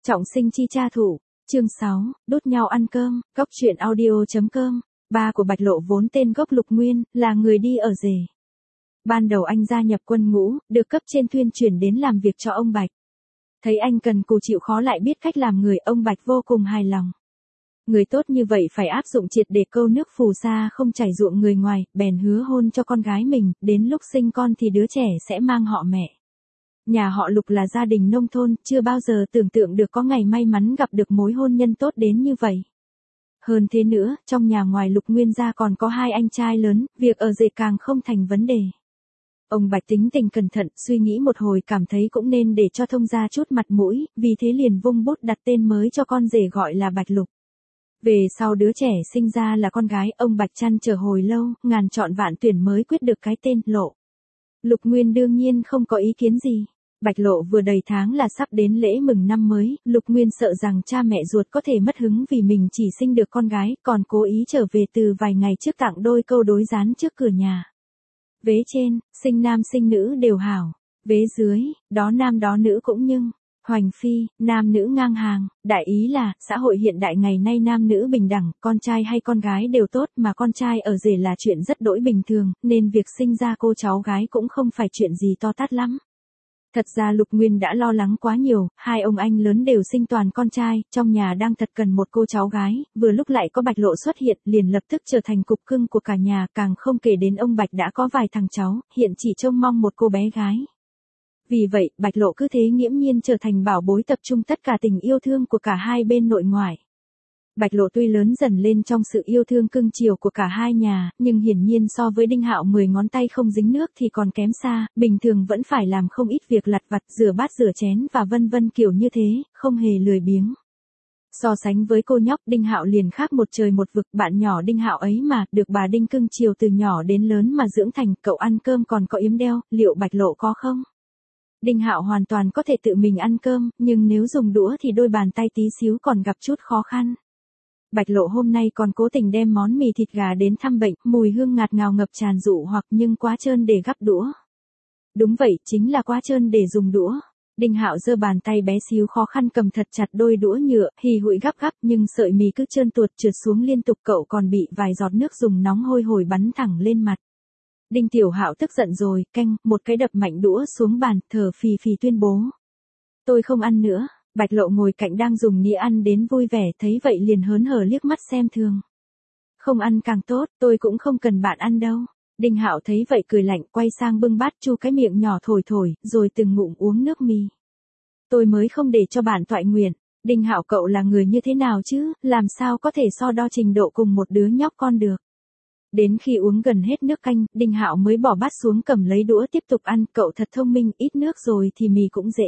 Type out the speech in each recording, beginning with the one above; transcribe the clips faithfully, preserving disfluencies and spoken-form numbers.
Trọng sinh chi cha thủ, chương sáu, đốt nhau ăn cơm, góc truyện audio.com. Ba của Bạch Lộ vốn tên gốc Lục Nguyên, là người đi ở rể. Ban đầu anh gia nhập quân ngũ, được cấp trên tuyên chuyển đến làm việc cho ông Bạch. Thấy anh cần cù chịu khó lại biết cách làm người, ông Bạch vô cùng hài lòng. Người tốt như vậy phải áp dụng triệt để câu nước phù sa không chảy ruộng người ngoài, bèn hứa hôn cho con gái mình, đến lúc sinh con thì đứa trẻ sẽ mang họ mẹ. Nhà họ Lục là gia đình nông thôn, chưa bao giờ tưởng tượng được có ngày may mắn gặp được mối hôn nhân tốt đến như vậy. Hơn thế nữa, trong nhà ngoài Lục Nguyên gia còn có hai anh trai lớn, việc ở rể càng không thành vấn đề. Ông Bạch tính tình cẩn thận, suy nghĩ một hồi cảm thấy cũng nên để cho thông gia chút mặt mũi, vì thế liền vung bút đặt tên mới cho con rể gọi là Bạch Lục. Về sau đứa trẻ sinh ra là con gái, ông Bạch chăn trở hồi lâu, ngàn chọn vạn tuyển mới quyết được cái tên Lộ. Lục Nguyên đương nhiên không có ý kiến gì. Bạch Lộ vừa đầy tháng là sắp đến lễ mừng năm mới, Lục Nguyên sợ rằng cha mẹ ruột có thể mất hứng vì mình chỉ sinh được con gái, còn cố ý trở về từ vài ngày trước tặng đôi câu đối dán trước cửa nhà. Vế trên, sinh nam sinh nữ đều hảo. Vế dưới, đó nam đó nữ cũng nhưng. Hoành phi, nam nữ ngang hàng, đại ý là, xã hội hiện đại ngày nay nam nữ bình đẳng, con trai hay con gái đều tốt, mà con trai ở rể là chuyện rất đỗi bình thường, nên việc sinh ra cô cháu gái cũng không phải chuyện gì to tát lắm. Thật ra Lục Nguyên đã lo lắng quá nhiều, hai ông anh lớn đều sinh toàn con trai, trong nhà đang thật cần một cô cháu gái, vừa lúc lại có Bạch Lộ xuất hiện, liền lập tức trở thành cục cưng của cả nhà, càng không kể đến ông Bạch đã có vài thằng cháu, hiện chỉ trông mong một cô bé gái. Vì vậy, Bạch Lộ cứ thế nghiễm nhiên trở thành bảo bối tập trung tất cả tình yêu thương của cả hai bên nội ngoại. Bạch Lộ tuy lớn dần lên trong sự yêu thương cưng chiều của cả hai nhà, nhưng hiển nhiên so với Đinh Hạo mười ngón tay không dính nước thì còn kém xa, bình thường vẫn phải làm không ít việc lặt vặt, rửa bát rửa chén và vân vân kiểu như thế, không hề lười biếng. So sánh với cô nhóc Đinh Hạo liền khác một trời một vực, bạn nhỏ Đinh Hạo ấy mà, được bà Đinh cưng chiều từ nhỏ đến lớn mà dưỡng thành, cậu ăn cơm còn có yếm đeo, liệu Bạch Lộ có không? Đinh Hạo hoàn toàn có thể tự mình ăn cơm, nhưng nếu dùng đũa thì đôi bàn tay tí xíu còn gặp chút khó khăn. Bạch Lộ hôm nay còn cố tình đem món mì thịt gà đến thăm bệnh, mùi hương ngạt ngào ngập tràn dụ hoặc nhưng quá trơn để gắp đũa. Đúng vậy, chính là quá trơn để dùng đũa. Đinh Hạo giơ bàn tay bé xíu khó khăn cầm thật chặt đôi đũa nhựa, hì hụi gắp gắp nhưng sợi mì cứ trơn tuột trượt xuống liên tục, cậu còn bị vài giọt nước dùng nóng hôi hổi bắn thẳng lên mặt. Đinh Tiểu Hạo tức giận rồi, canh, một cái đập mạnh đũa xuống bàn, thở phì phì tuyên bố. Tôi không ăn nữa. Bạch Lộ ngồi cạnh đang dùng nĩa ăn đến vui vẻ, thấy vậy liền hớn hở liếc mắt xem thường. Không ăn càng tốt, tôi cũng không cần bạn ăn đâu. Đinh Hạo thấy vậy cười lạnh, quay sang bưng bát chu cái miệng nhỏ thổi thổi, rồi từng ngụm uống nước mì. Tôi mới không để cho bạn toại nguyện. Đinh Hạo cậu là người như thế nào chứ, làm sao có thể so đo trình độ cùng một đứa nhóc con được. Đến khi uống gần hết nước canh, Đinh Hạo mới bỏ bát xuống cầm lấy đũa tiếp tục ăn, cậu thật thông minh, ít nước rồi thì mì cũng dễ.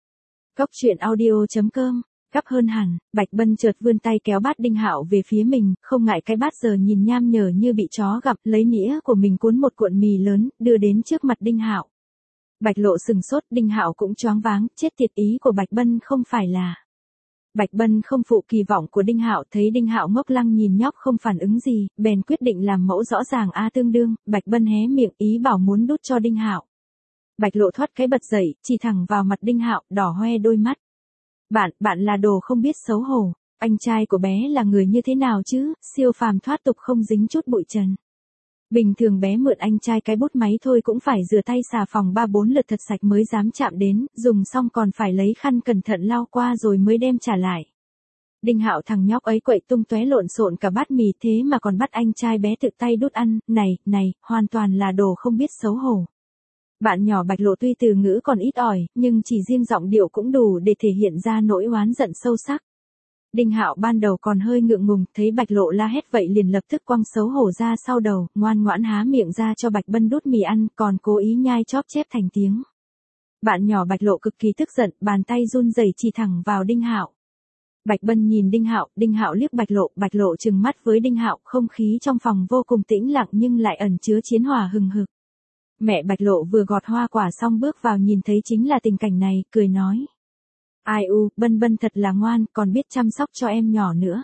Góc truyện audio.com, gấp hơn hẳn, Bạch Bân chợt vươn tay kéo bát Đinh Hạo về phía mình, không ngại cái bát giờ nhìn nham nhở như bị chó gặp, lấy nĩa của mình cuốn một cuộn mì lớn, đưa đến trước mặt Đinh Hạo. Bạch Lộ sừng sốt, Đinh Hạo cũng choáng váng, chết tiệt, ý của Bạch Bân không phải là. Bạch Bân không phụ kỳ vọng của Đinh Hạo, thấy Đinh Hạo ngốc lăng nhìn nhóc không phản ứng gì, bèn quyết định làm mẫu rõ ràng a tương đương, Bạch Bân hé miệng ý bảo muốn đút cho Đinh Hạo. Bạch Lộ thoát cái bật dậy, chỉ thẳng vào mặt Đinh Hạo, đỏ hoe đôi mắt. Bạn, bạn là đồ không biết xấu hổ. Anh trai của bé là người như thế nào chứ, siêu phàm thoát tục không dính chút bụi trần. Bình thường bé mượn anh trai cái bút máy thôi cũng phải rửa tay xà phòng ba bốn lượt thật sạch mới dám chạm đến, dùng xong còn phải lấy khăn cẩn thận lau qua rồi mới đem trả lại. Đinh Hạo thằng nhóc ấy quậy tung tóe lộn xộn cả bát mì thế mà còn bắt anh trai bé tự tay đút ăn, này, này, hoàn toàn là đồ không biết xấu hổ. Bạn nhỏ Bạch Lộ tuy từ ngữ còn ít ỏi, nhưng chỉ riêng giọng điệu cũng đủ để thể hiện ra nỗi oán giận sâu sắc. Đinh Hạo ban đầu còn hơi ngượng ngùng, thấy Bạch Lộ la hét vậy liền lập tức quăng xấu hổ ra sau đầu, ngoan ngoãn há miệng ra cho Bạch Bân đút mì ăn, còn cố ý nhai chóp chép thành tiếng. Bạn nhỏ Bạch Lộ cực kỳ tức giận, bàn tay run rẩy chỉ thẳng vào Đinh Hạo. Bạch Bân nhìn Đinh Hạo, Đinh Hạo liếc Bạch Lộ, Bạch Lộ trừng mắt với Đinh Hạo, không khí trong phòng vô cùng tĩnh lặng nhưng lại ẩn chứa chiến hỏa hừng hực. Mẹ Bạch Lộ vừa gọt hoa quả xong bước vào nhìn thấy chính là tình cảnh này, cười nói. Ai u, Bân Bân thật là ngoan, còn biết chăm sóc cho em nhỏ nữa.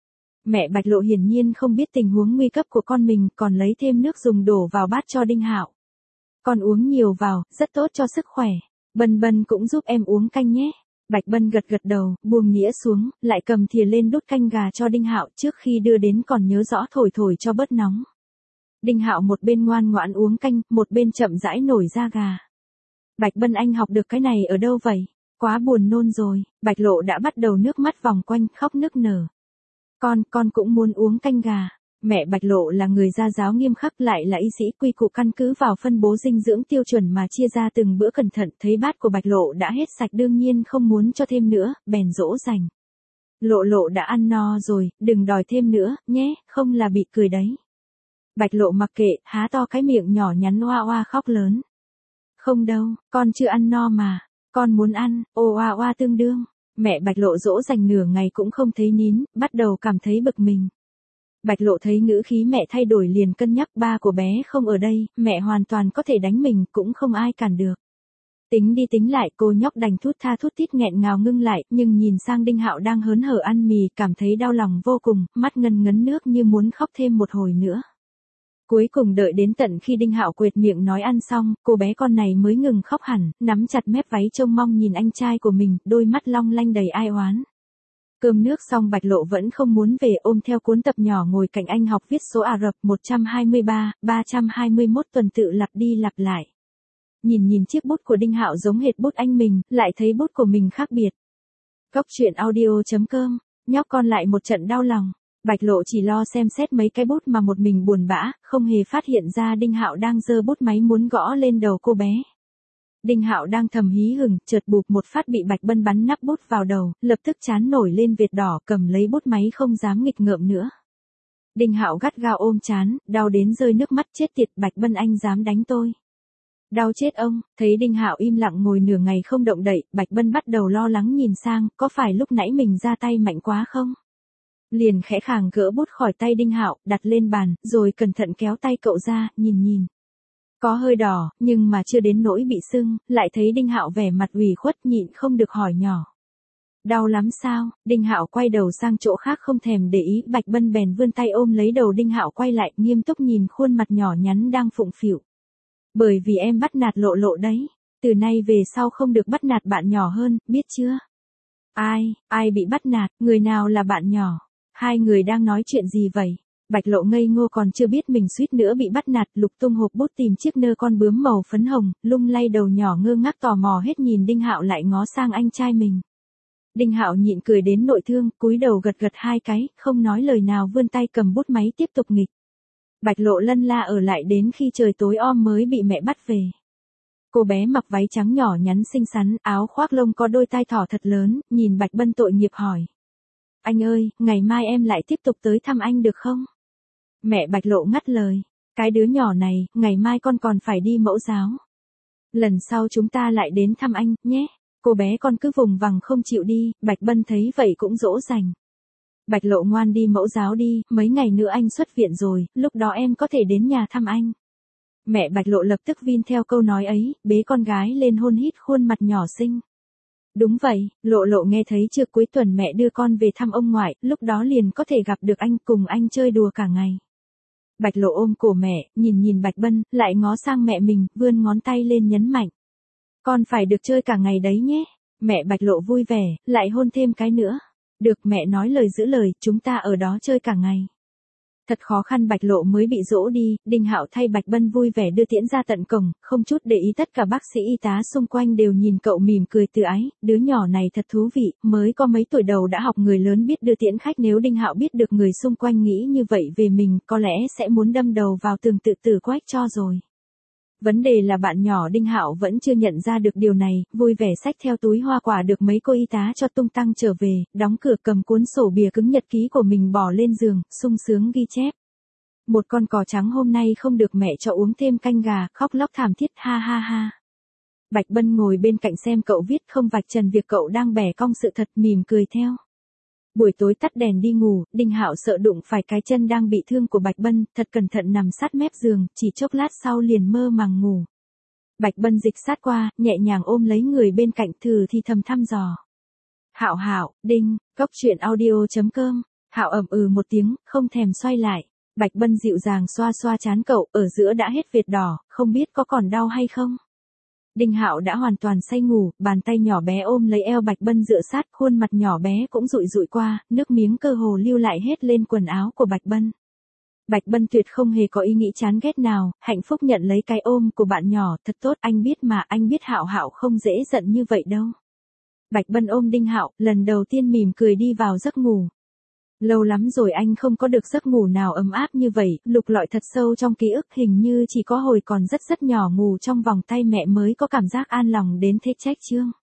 Mẹ Bạch Lộ hiển nhiên không biết tình huống nguy cấp của con mình, còn lấy thêm nước dùng đổ vào bát cho Đinh Hạo. Con uống nhiều vào, rất tốt cho sức khỏe. Bân Bân cũng giúp em uống canh nhé. Bạch Bân gật gật đầu, buông nĩa xuống, lại cầm thìa lên đút canh gà cho Đinh Hạo, trước khi đưa đến còn nhớ rõ thổi thổi cho bớt nóng. Đinh Hạo một bên ngoan ngoãn uống canh, một bên chậm rãi nổi da gà. Bạch Bân, anh học được cái này ở đâu vậy? Quá buồn nôn rồi. Bạch Lộ đã bắt đầu nước mắt vòng quanh, khóc nức nở. Con, con cũng muốn uống canh gà. Mẹ Bạch Lộ là người gia giáo nghiêm khắc, lại là y sĩ, quy củ căn cứ vào phân bố dinh dưỡng tiêu chuẩn mà chia ra từng bữa cẩn thận, thấy bát của Bạch Lộ đã hết sạch đương nhiên không muốn cho thêm nữa, bèn dỗ dành. Lộ Lộ đã ăn no rồi, đừng đòi thêm nữa, nhé, không là bị cười đấy. Bạch Lộ mặc kệ, há to cái miệng nhỏ nhắn oa oa khóc lớn. Không đâu, con chưa ăn no mà, con muốn ăn, ô oa oa tương đương. Mẹ Bạch Lộ dỗ dành nửa ngày cũng không thấy nín, bắt đầu cảm thấy bực mình. Bạch Lộ thấy ngữ khí mẹ thay đổi liền cân nhắc, ba của bé không ở đây, mẹ hoàn toàn có thể đánh mình, cũng không ai cản được. Tính đi tính lại, cô nhóc đành thút tha thút thít nghẹn ngào ngưng lại, nhưng nhìn sang Đinh Hạo đang hớn hở ăn mì, cảm thấy đau lòng vô cùng, mắt ngân ngấn nước như muốn khóc thêm một hồi nữa. Cuối cùng đợi đến tận khi Đinh Hạo quệt miệng nói ăn xong, cô bé con này mới ngừng khóc hẳn, nắm chặt mép váy trông mong nhìn anh trai của mình, đôi mắt long lanh đầy ai oán. Cơm nước xong Bạch Lộ vẫn không muốn về, ôm theo cuốn tập nhỏ ngồi cạnh anh học viết số Ả Rập một trăm hai mươi ba, ba trăm hai mươi mốt tuần tự lặp đi lặp lại. Nhìn nhìn chiếc bút của Đinh Hạo giống hệt bút anh mình, lại thấy bút của mình khác biệt. Góc truyện audio chấm com, nhóc con lại một trận đau lòng. Bạch Lộ chỉ lo xem xét mấy cái bút mà một mình buồn bã, không hề phát hiện ra Đinh Hạo đang giơ bút máy muốn gõ lên đầu cô bé. Đinh Hạo đang thầm hí hửng, chợt bụp một phát bị Bạch Bân bắn nắp bút vào đầu, lập tức trán nổi lên vệt đỏ, cầm lấy bút máy không dám nghịch ngợm nữa. Đinh Hạo gắt gao ôm trán, đau đến rơi nước mắt, chết tiệt, Bạch Bân anh dám đánh tôi. Đau chết ông. Thấy Đinh Hạo im lặng ngồi nửa ngày không động đậy, Bạch Bân bắt đầu lo lắng nhìn sang, có phải lúc nãy mình ra tay mạnh quá không? Liền khẽ khàng gỡ bút khỏi tay Đinh Hạo, đặt lên bàn, rồi cẩn thận kéo tay cậu ra, nhìn nhìn. Có hơi đỏ, nhưng mà chưa đến nỗi bị sưng, lại thấy Đinh Hạo vẻ mặt ủy khuất nhịn không được hỏi nhỏ. Đau lắm sao? Đinh Hạo quay đầu sang chỗ khác không thèm để ý, Bạch Bân bèn vươn tay ôm lấy đầu Đinh Hạo quay lại, nghiêm túc nhìn khuôn mặt nhỏ nhắn đang phụng phịu. Bởi vì em bắt nạt Lộ Lộ đấy, từ nay về sau không được bắt nạt bạn nhỏ hơn, biết chưa? Ai, ai bị bắt nạt, người nào là bạn nhỏ? Hai người đang nói chuyện gì vậy? Bạch Lộ ngây ngô còn chưa biết mình suýt nữa bị bắt nạt, lục tung hộp bút tìm chiếc nơ con bướm màu phấn hồng, lung lay đầu nhỏ ngơ ngác tò mò hết nhìn Đinh Hạo lại ngó sang anh trai mình. Đinh Hạo nhịn cười đến nội thương, cúi đầu gật gật hai cái, không nói lời nào vươn tay cầm bút máy tiếp tục nghịch. Bạch Lộ lân la ở lại đến khi trời tối om mới bị mẹ bắt về. Cô bé mặc váy trắng nhỏ nhắn xinh xắn, áo khoác lông có đôi tai thỏ thật lớn, nhìn Bạch Bân tội nghiệp hỏi. Anh ơi, ngày mai em lại tiếp tục tới thăm anh được không? Mẹ Bạch Lộ ngắt lời. Cái đứa nhỏ này, ngày mai con còn phải đi mẫu giáo. Lần sau chúng ta lại đến thăm anh, nhé. Cô bé con cứ vùng vằng không chịu đi, Bạch Bân thấy vậy cũng dỗ dành. Bạch Lộ ngoan đi mẫu giáo đi, mấy ngày nữa anh xuất viện rồi, lúc đó em có thể đến nhà thăm anh. Mẹ Bạch Lộ lập tức vin theo câu nói ấy, bế con gái lên hôn hít khuôn mặt nhỏ xinh. Đúng vậy, Lộ Lộ nghe thấy chưa, cuối tuần mẹ đưa con về thăm ông ngoại, lúc đó liền có thể gặp được anh, cùng anh chơi đùa cả ngày. Bạch Lộ ôm cổ mẹ, nhìn nhìn Bạch Bân, lại ngó sang mẹ mình, vươn ngón tay lên nhấn mạnh. Con phải được chơi cả ngày đấy nhé. Mẹ Bạch Lộ vui vẻ, lại hôn thêm cái nữa. Được, mẹ nói lời giữ lời, chúng ta ở đó chơi cả ngày. Thật khó khăn Bạch Lộ mới bị dỗ đi, Đinh Hạo thay Bạch Bân vui vẻ đưa tiễn ra tận cổng, không chút để ý tất cả bác sĩ y tá xung quanh đều nhìn cậu mỉm cười từ ái, đứa nhỏ này thật thú vị, mới có mấy tuổi đầu đã học người lớn biết đưa tiễn khách, nếu Đinh Hạo biết được người xung quanh nghĩ như vậy về mình, có lẽ sẽ muốn đâm đầu vào tường tự tử quách cho rồi. Vấn đề là bạn nhỏ Đinh Hạo vẫn chưa nhận ra được điều này, vui vẻ xách theo túi hoa quả được mấy cô y tá cho tung tăng trở về, đóng cửa cầm cuốn sổ bìa cứng nhật ký của mình bỏ lên giường, sung sướng ghi chép. Một con cò trắng hôm nay không được mẹ cho uống thêm canh gà, khóc lóc thảm thiết, ha ha ha. Bạch Bân ngồi bên cạnh xem cậu viết không vạch trần việc cậu đang bẻ cong sự thật, mỉm cười theo. Buổi tối tắt đèn đi ngủ, Đinh Hạo sợ đụng phải cái chân đang bị thương của Bạch Bân, thật cẩn thận nằm sát mép giường, chỉ chốc lát sau liền mơ màng ngủ. Bạch Bân dịch sát qua, nhẹ nhàng ôm lấy người bên cạnh, thử thì thầm thăm dò. Hạo Hạo, Đinh, góc truyện audio chấm com. Hạo ậm ừ một tiếng, không thèm xoay lại. Bạch Bân dịu dàng xoa xoa trán cậu, ở giữa đã hết vệt đỏ, không biết có còn đau hay không. Đinh Hạo đã hoàn toàn say ngủ, bàn tay nhỏ bé ôm lấy eo Bạch Bân dựa sát, khuôn mặt nhỏ bé cũng dụi dụi qua, nước miếng cơ hồ lưu lại hết lên quần áo của Bạch Bân. Bạch Bân tuyệt không hề có ý nghĩ chán ghét nào, hạnh phúc nhận lấy cái ôm của bạn nhỏ, thật tốt, anh biết mà, anh biết Hạo Hạo không dễ giận như vậy đâu. Bạch Bân ôm Đinh Hạo, lần đầu tiên mỉm cười đi vào giấc ngủ. Lâu lắm rồi anh không có được giấc ngủ nào ấm áp như vậy, lục lọi thật sâu trong ký ức, hình như chỉ có hồi còn rất rất nhỏ ngủ trong vòng tay mẹ mới có cảm giác an lòng đến thế. Trách Chương.